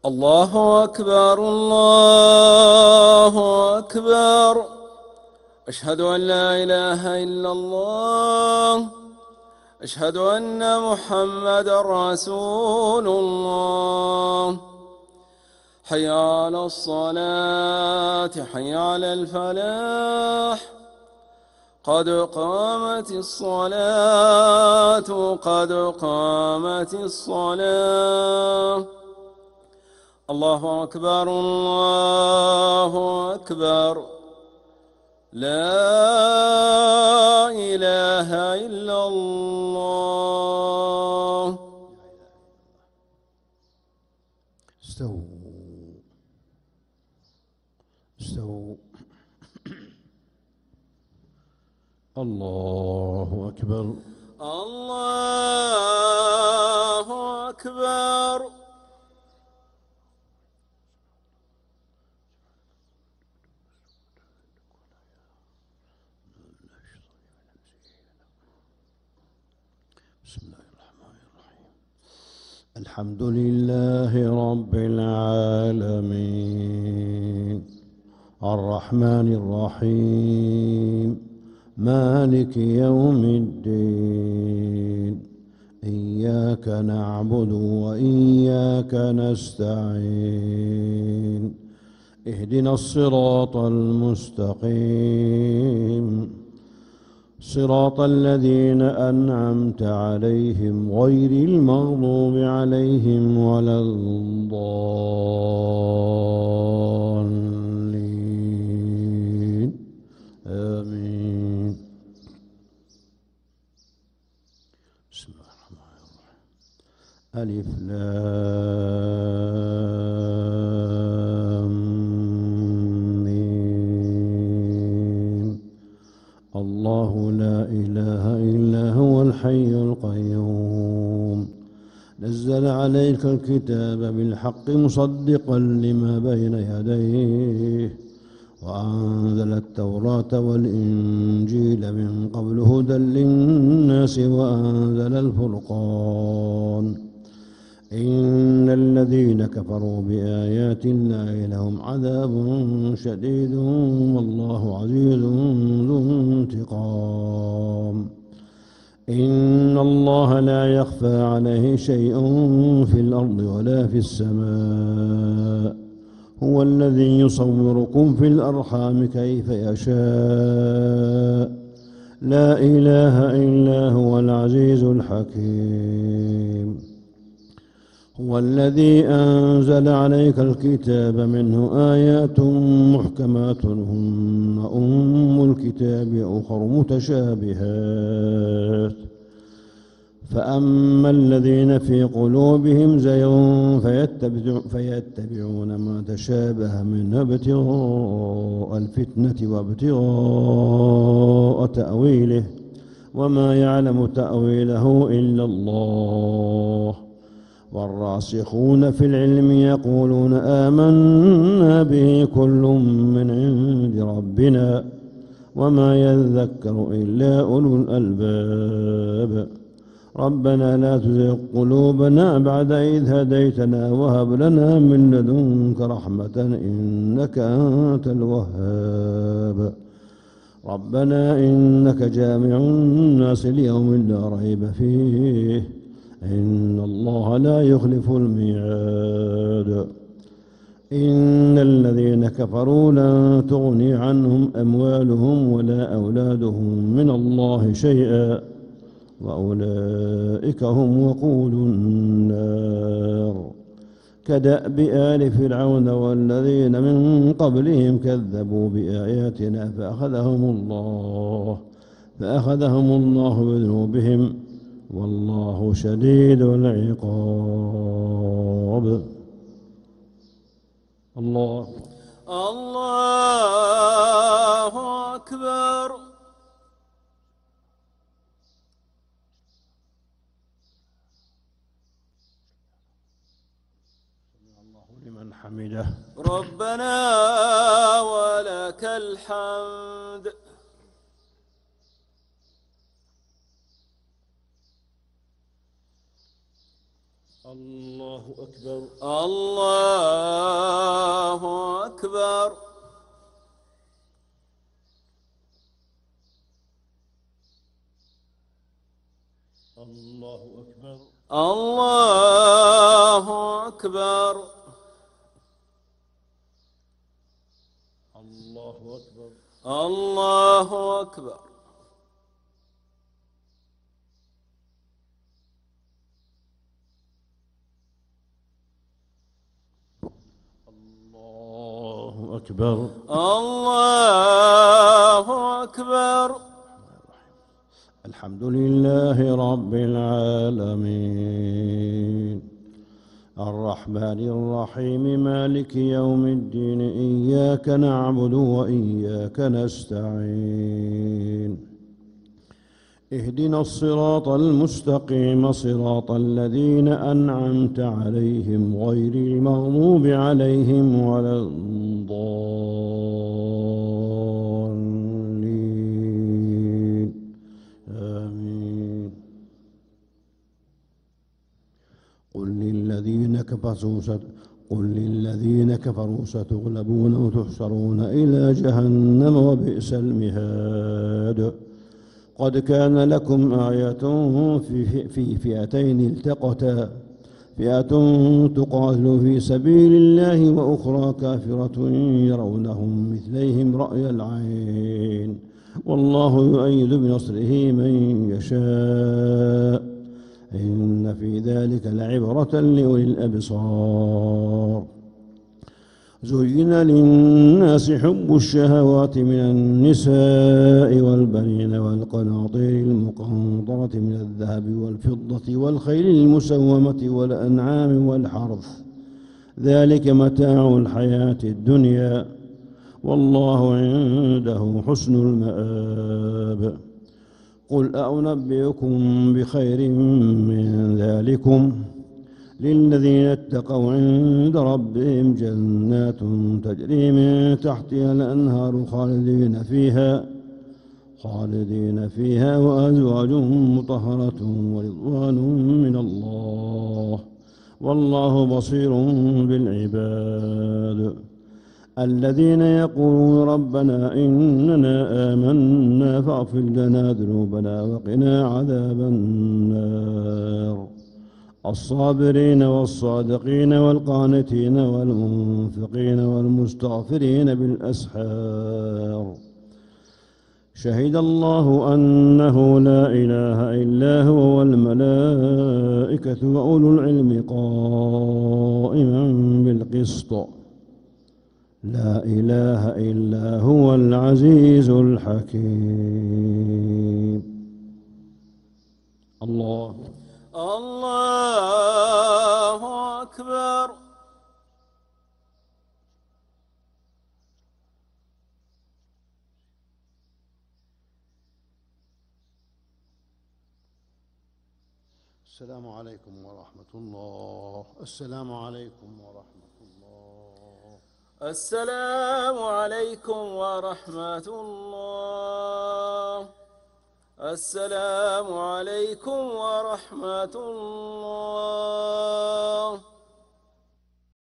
الله أكبر الله أكبر. أشهد أن لا إله إلا الله. أشهد أن محمدا رسول الله. حي على الصلاة حي على الفلاح. قد قامت الصلاة قد قامت الصلاة. الله أكبر الله أكبر. لا إله إلا الله. استووا استووا. الله أكبر الله أكبر. بسم الله الرحمن الرحيم. الحمد لله رب العالمين الرحمن الرحيم مالك يوم الدين. إياك نعبد وإياك نستعين. اهدنا الصراط المستقيم صراط الذين أنعمت عليهم غير المغضوب عليهم ولا الضالين. آمين. بسم الله الرحمن الرحيم. ألف لام ميم. الله لا إله إلا هو الحي القيوم. نزل عليك الكتاب بالحق مصدقا لما بين يديه وأنزل التوراة والإنجيل من قبل هدى للناس وأنزل الفرقان. إن الذين كفروا بآيات الله لهم عذاب شديد والله عزيز ذو انتقام. إن الله لا يخفى عليه شيء في الأرض ولا في السماء. هو الذي يصوركم في الأرحام كيف يشاء. لا إله إلا هو العزيز الحكيم. هو الذي أنزل عليك الكتاب منه آيات محكمات هن أم الكتاب أخر متشابهات. فأما الذين في قلوبهم زيغ فيتبعون ما تشابه منه ابتغاء الفتنة وابتغاء تأويله وما يعلم تأويله إلا الله. والراسخون في العلم يقولون آمنا به كل من عند ربنا وما يذكر إلا أولو الألباب. ربنا لا تزغ قلوبنا بعد إذ هديتنا وهب لنا من لدنك رحمة إنك أنت الوهاب. ربنا إنك جامع الناس ليوم لا ريب فيه إن الله لا يخلف الميعاد. إن الذين كفروا لن تغني عنهم أموالهم ولا أولادهم من الله شيئا وأولئك هم وقود النار. كدأب آل فرعون والذين من قبلهم كذبوا بآياتنا فأخذهم الله بذنوبهم والله شديد العقاب. الله أكبر. الله لمن حمده. ربنا ولك الحمد. الله أكبر. الله أكبر. الله أكبر. الله أكبر. الله أكبر. الله أكبر. الله أكبر. الله أكبر. الحمد لله رب العالمين الرحمن الرحيم مالك يوم الدين إياك نعبد وإياك نستعين اهدنا الصراط المستقيم صراط الذين أنعمت عليهم غير المغضوب عليهم ولا الضالين آمين. قل للذين كفروا ستغلبون وتحشرون إلى جهنم وبئس المهاد. قد كان لكم آية في فئتين التقتا فئة تقاتل في سبيل الله وأخرى كافرة يرونهم مثليهم رأي العين والله يؤيد بنصره من يشاء إن في ذلك لعبرة لأولي الأبصار. زين للناس حب الشهوات من النساء والبنين والقناطير المقنطرة من الذهب والفضة والخيل المسومة والأنعام والحرث ذلك متاع الحياة الدنيا والله عنده حسن المآب. قل أنبئكم بخير من ذلكم للذين اتقوا عند ربهم جنات تجري من تحتها الأنهار خالدين فيها وأزواج مطهرة ورضوان من الله والله بصير بالعباد. الذين يقولون ربنا إننا آمنا فاغفر لنا ذنوبنا وقنا عذاب النار. الصابرين والصادقين والقانتين والمنفقين والمستغفرين بالأسحار. شهد الله أنه لا إله إلا هو والملائكة وأولو العلم قائما بالقسط لا إله إلا هو العزيز الحكيم. الله أكبر. السلام عليكم ورحمة الله. السلام عليكم ورحمة الله. السلام عليكم ورحمة الله. السلام عليكم ورحمة الله.